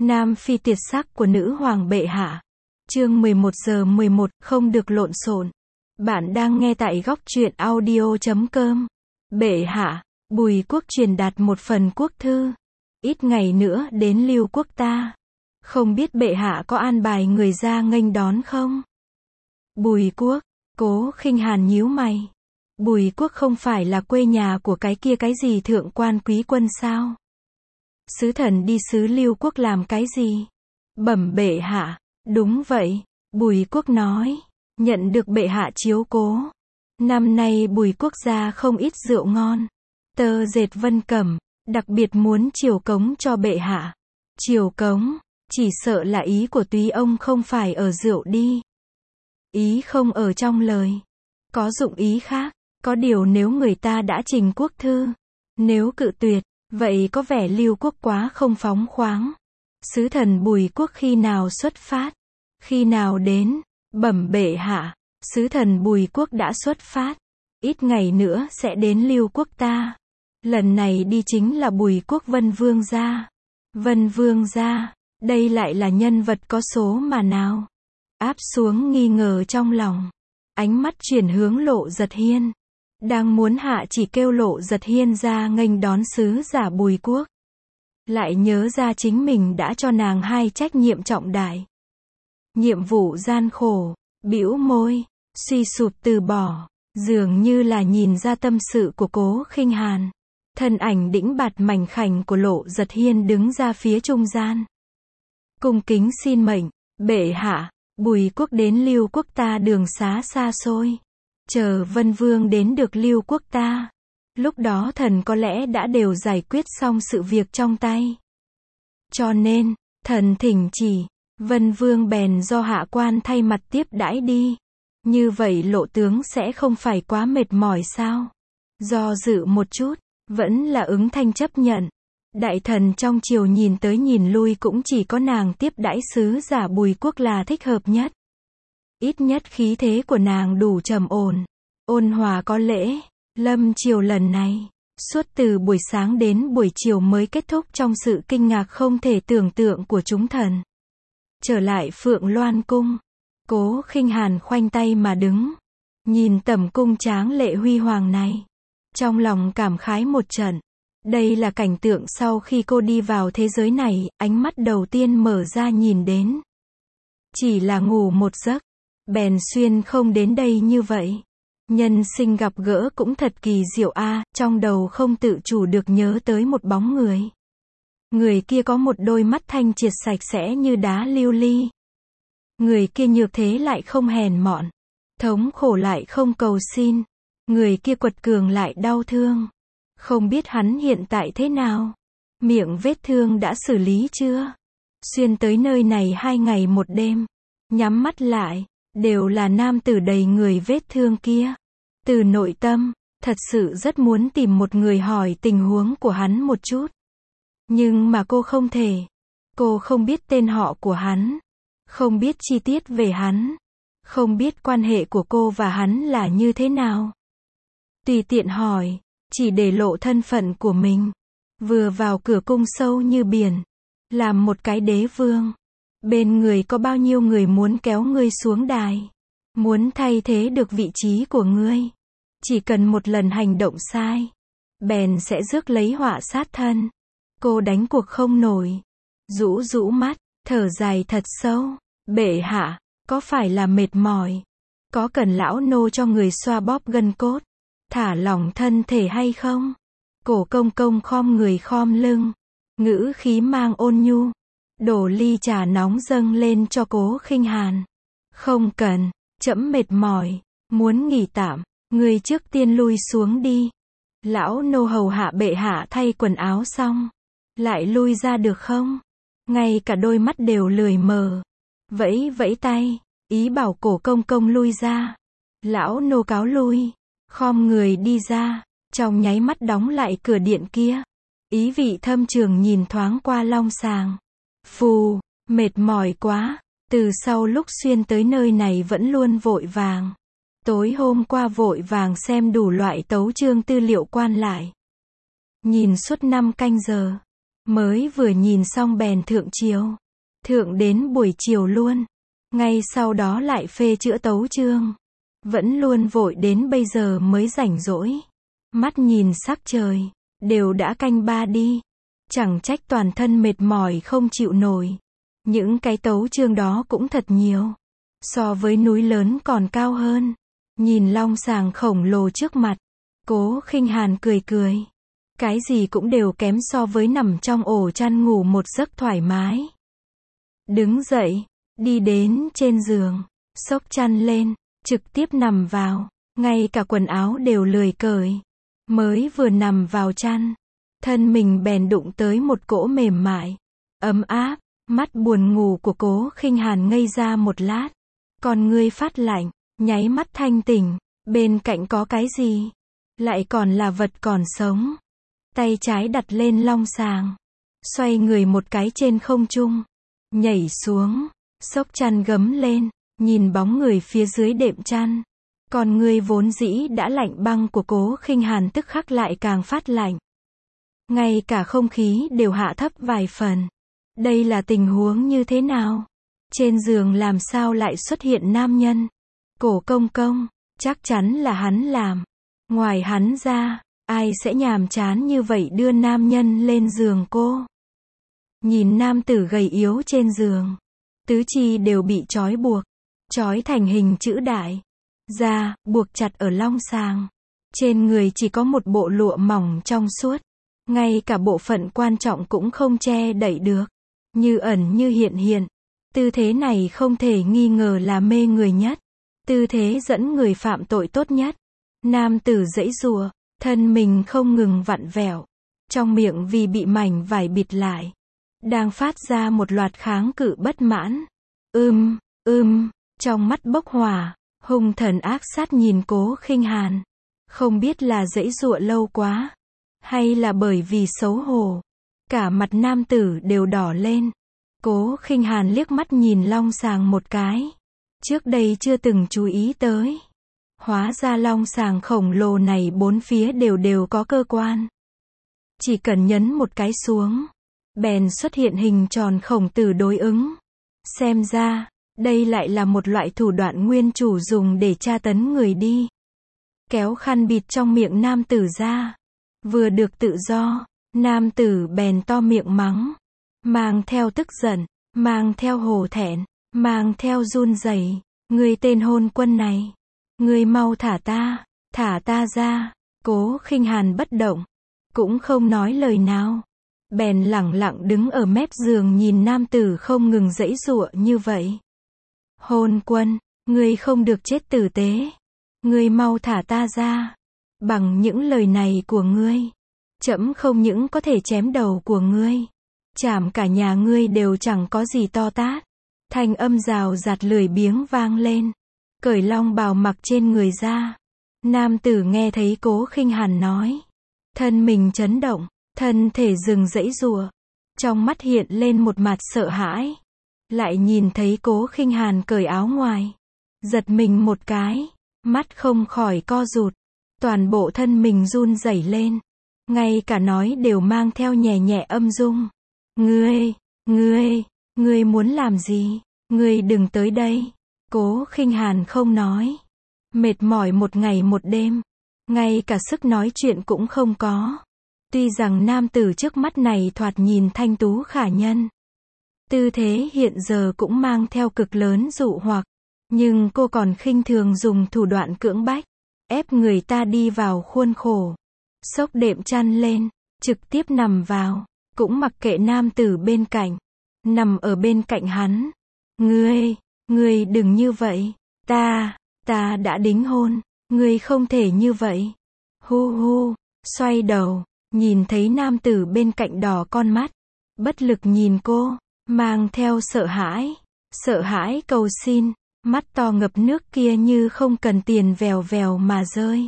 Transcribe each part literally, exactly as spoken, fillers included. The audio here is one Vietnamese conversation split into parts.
Nam phi tuyệt sắc của nữ hoàng bệ hạ. Chương mười một giờ mười một, không được lộn xộn. Bạn đang nghe tại góc truyện audio chấm com. Bệ hạ, Bùi quốc truyền đạt một phần quốc thư. Ít ngày nữa đến Lưu quốc ta. Không biết bệ hạ có an bài người ra nghênh đón không? Bùi quốc, Cố Khinh Hàn nhíu mày. Bùi quốc không phải là quê nhà của cái kia cái gì thượng quan quý quân sao? Sứ thần đi sứ Lưu quốc làm cái gì? Bẩm bệ hạ, đúng vậy, Bùi quốc nói, nhận được bệ hạ chiếu cố. Năm nay Bùi quốc gia không ít rượu ngon. Tơ dệt vân cẩm, đặc biệt muốn chiều cống cho bệ hạ. Chiều cống, chỉ sợ là ý của túy ông không phải ở rượu đi. Ý không ở trong lời. Có dụng ý khác, có điều nếu người ta đã trình quốc thư, nếu cự tuyệt, vậy có vẻ Lưu quốc quá không phóng khoáng. Sứ thần Bùi quốc khi nào xuất phát? Khi nào đến? Bẩm bệ hạ, sứ thần Bùi quốc đã xuất phát. Ít ngày nữa sẽ đến Lưu quốc ta. Lần này đi chính là Bùi quốc Vân Vương gia. Vân Vương gia, đây lại là nhân vật có số mà nào? Áp xuống nghi ngờ trong lòng. Ánh mắt chuyển hướng Lộ Giật Hiên. Đang muốn hạ chỉ kêu Lộ Giật Hiên ra nghênh đón sứ giả Bùi quốc. Lại nhớ ra chính mình đã cho nàng hai trách nhiệm trọng đại. Nhiệm vụ gian khổ, bĩu môi, suy sụp từ bỏ, dường như là nhìn ra tâm sự của Cố Khinh Hàn. Thân ảnh đĩnh bạt mảnh khảnh của Lộ Giật Hiên đứng ra phía trung gian. Cung kính xin mệnh, bệ hạ, Bùi quốc đến Lưu quốc ta đường xá xa xôi. Chờ Vân Vương đến được Lưu quốc ta. Lúc đó thần có lẽ đã đều giải quyết xong sự việc trong tay. Cho nên, thần thỉnh chỉ, Vân Vương bèn do hạ quan thay mặt tiếp đãi đi. Như vậy Lộ tướng sẽ không phải quá mệt mỏi sao? Do dự một chút, vẫn là ứng thanh chấp nhận. Đại thần trong triều nhìn tới nhìn lui cũng chỉ có nàng tiếp đãi sứ giả Bùi quốc là thích hợp nhất. Ít nhất khí thế của nàng đủ trầm ổn, ôn hòa có lễ. Lâm triều lần này, suốt từ buổi sáng đến buổi chiều mới kết thúc trong sự kinh ngạc không thể tưởng tượng của chúng thần. Trở lại Phượng Loan cung, Cố Khinh Hàn khoanh tay mà đứng, nhìn tầm cung tráng lệ huy hoàng này, trong lòng cảm khái một trận. Đây là cảnh tượng sau khi cô đi vào thế giới này, ánh mắt đầu tiên mở ra nhìn đến. Chỉ là ngủ một giấc, bèn xuyên không đến đây như vậy. Nhân sinh gặp gỡ cũng thật kỳ diệu a, trong đầu không tự chủ được nhớ tới một bóng người. Người kia có một đôi mắt thanh triệt sạch sẽ như đá lưu ly. Người kia nhược thế lại không hèn mọn, thống khổ lại không cầu xin. Người kia quật cường lại đau thương. Không biết hắn hiện tại thế nào? Miệng vết thương đã xử lý chưa? Xuyên tới nơi này hai ngày một đêm, nhắm mắt lại, đều là nam tử đầy người vết thương kia. Từ nội tâm, thật sự rất muốn tìm một người hỏi tình huống của hắn một chút. Nhưng mà cô không thể. Cô không biết tên họ của hắn, không biết chi tiết về hắn, không biết quan hệ của cô và hắn là như thế nào. Tùy tiện hỏi, chỉ để lộ thân phận của mình. Vừa vào cửa cung sâu như biển, làm một cái đế vương. Bên người có bao nhiêu người muốn kéo ngươi xuống đài, muốn thay thế được vị trí của ngươi. Chỉ cần một lần hành động sai, bèn sẽ rước lấy họa sát thân. Cô đánh cuộc không nổi. Rũ rũ mắt, thở dài thật sâu. Bệ hạ, có phải là mệt mỏi? Có cần lão nô cho người xoa bóp gân cốt, thả lỏng thân thể hay không? Cổ công công khom người khom lưng, ngữ khí mang ôn nhu, đổ ly trà nóng dâng lên cho Cố Khinh Hàn. Không cần, trẫm mệt mỏi, muốn nghỉ tạm, người trước tiên lui xuống đi. Lão nô hầu hạ bệ hạ thay quần áo xong, lại lui ra được không? Ngay cả đôi mắt đều lười mờ, vẫy vẫy tay, ý bảo cổ công công lui ra. Lão nô cáo lui, khom người đi ra, trong nháy mắt đóng lại cửa điện kia. Ý vị thâm trường nhìn thoáng qua long sàng. Phù, mệt mỏi quá, từ sau lúc xuyên tới nơi này vẫn luôn vội vàng. Tối hôm qua vội vàng xem đủ loại tấu chương tư liệu quan lại. Nhìn suốt năm canh giờ, Mới vừa nhìn xong bèn thượng chiếu. Thượng đến buổi chiều luôn. Ngay sau đó lại phê chữa tấu chương. Vẫn luôn vội đến bây giờ mới rảnh rỗi. Mắt nhìn sắc trời. Đều đã canh ba đi. Chẳng trách toàn thân mệt mỏi không chịu nổi. Những cái tấu chương đó cũng thật nhiều. So với núi lớn còn cao hơn. Nhìn long sàng khổng lồ trước mặt. Cố Khinh Hàn cười cười. Cái gì cũng đều kém so với nằm trong ổ chăn ngủ một giấc thoải mái. Đứng dậy, đi đến trên giường, xốc chăn lên, trực tiếp nằm vào, ngay cả quần áo đều lười cởi. Mới vừa nằm vào chăn, thân mình bèn đụng tới một cỗ mềm mại, ấm áp, mắt buồn ngủ của Cố Khinh Hàn ngây ra một lát. Con ngươi phát lạnh, nháy mắt thanh tỉnh, bên cạnh có cái gì? Lại còn là vật còn sống. Tay trái đặt lên long sàng, xoay người một cái trên không trung, nhảy xuống, xốc chăn gấm lên, nhìn bóng người phía dưới đệm chăn. Con ngươi vốn dĩ đã lạnh băng của Cố Khinh Hàn tức khắc lại càng phát lạnh. Ngay cả không khí đều hạ thấp vài phần. Đây là tình huống như thế nào? Trên giường làm sao lại xuất hiện nam nhân? Cổ công công, chắc chắn là hắn làm. Ngoài hắn ra, ai sẽ nhàm chán như vậy đưa nam nhân lên giường cô? Nhìn nam tử gầy yếu trên giường, tứ chi đều bị trói buộc, trói thành hình chữ đại, da buộc chặt ở long sàng. Trên người chỉ có một bộ lụa mỏng trong suốt, ngay cả bộ phận quan trọng cũng không che đậy được, như ẩn như hiện hiện. Tư thế này không thể nghi ngờ là mê người nhất, tư thế dẫn người phạm tội tốt nhất. Nam tử giãy giụa, thân mình không ngừng vặn vẹo, trong miệng vì bị mảnh vải bịt lại, đang phát ra một loạt kháng cự bất mãn. Ưm, ưm, trong mắt bốc hỏa, hung thần ác sát nhìn Cố Khinh Hàn. Không biết là giãy giụa lâu quá, hay là bởi vì xấu hổ, cả mặt nam tử đều đỏ lên. Cố Khinh Hàn liếc mắt nhìn long sàng một cái. Trước đây chưa từng chú ý tới. Hóa ra long sàng khổng lồ này bốn phía đều đều có cơ quan. Chỉ cần nhấn một cái xuống, bèn xuất hiện hình tròn khổng tử đối ứng. Xem ra, đây lại là một loại thủ đoạn nguyên chủ dùng để tra tấn người đi. Kéo khăn bịt trong miệng nam tử ra. Vừa được tự do, nam tử bèn to miệng mắng. Mang theo tức giận, mang theo hổ thẹn, mang theo run rẩy. Người tên hôn quân này, ngươi mau thả ta, thả ta ra. Cố Khinh Hàn bất động, cũng không nói lời nào, bèn lẳng lặng đứng ở mép giường nhìn nam tử không ngừng giãy giụa như vậy. Hôn quân, ngươi không được chết tử tế, ngươi mau thả ta ra. Bằng những lời này của ngươi, trẫm không những có thể chém đầu của ngươi, chảm cả nhà ngươi đều chẳng có gì to tát. Thanh âm rào rạt lười biếng vang lên. Cởi long bào mặc trên người ra. Nam tử nghe thấy Cố Khinh Hàn nói, thân mình chấn động, thân thể dừng giãy giụa, trong mắt hiện lên một mặt sợ hãi. Lại nhìn thấy Cố Khinh Hàn cởi áo ngoài, giật mình một cái, mắt không khỏi co rụt, toàn bộ thân mình run rẩy lên, ngay cả nói đều mang theo nhẹ nhẹ âm dung. Ngươi, ngươi, ngươi muốn làm gì? Ngươi đừng tới đây. Cố Khinh Hàn không nói. Mệt mỏi một ngày một đêm, ngay cả sức nói chuyện cũng không có. Tuy rằng nam tử trước mắt này thoạt nhìn thanh tú khả nhân, tư thế hiện giờ cũng mang theo cực lớn dụ hoặc, nhưng cô còn khinh thường dùng thủ đoạn cưỡng bách, ép người ta đi vào khuôn khổ. Xốc đệm chăn lên, trực tiếp nằm vào, cũng mặc kệ nam tử bên cạnh, nằm ở bên cạnh hắn. Ngươi, ngươi đừng như vậy, ta, ta đã đính hôn, ngươi không thể như vậy. Hu hu, xoay đầu, nhìn thấy nam tử bên cạnh đỏ con mắt, bất lực nhìn cô, mang theo sợ hãi, sợ hãi cầu xin, mắt to ngập nước kia như không cần tiền vèo vèo mà rơi.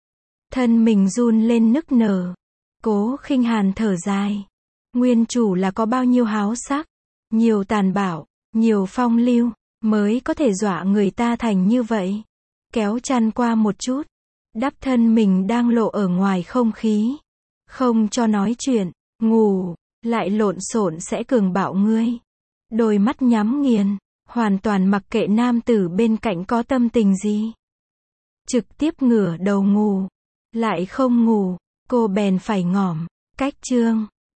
Thân mình run lên nức nở. Cố Khinh Hàn thở dài. Nguyên chủ là có bao nhiêu háo sắc, nhiều tàn bạo, nhiều phong lưu, mới có thể dọa người ta thành như vậy. Kéo chăn qua một chút, đắp thân mình đang lộ ở ngoài không khí, không cho nói chuyện, ngủ. lại lộn xộn sẽ cường bạo ngươi. Đôi mắt nhắm nghiền, hoàn toàn mặc kệ nam tử bên cạnh có tâm tình gì. Trực tiếp ngửa đầu ngủ, lại không ngủ, cô bèn phải ngỏm, cách chương.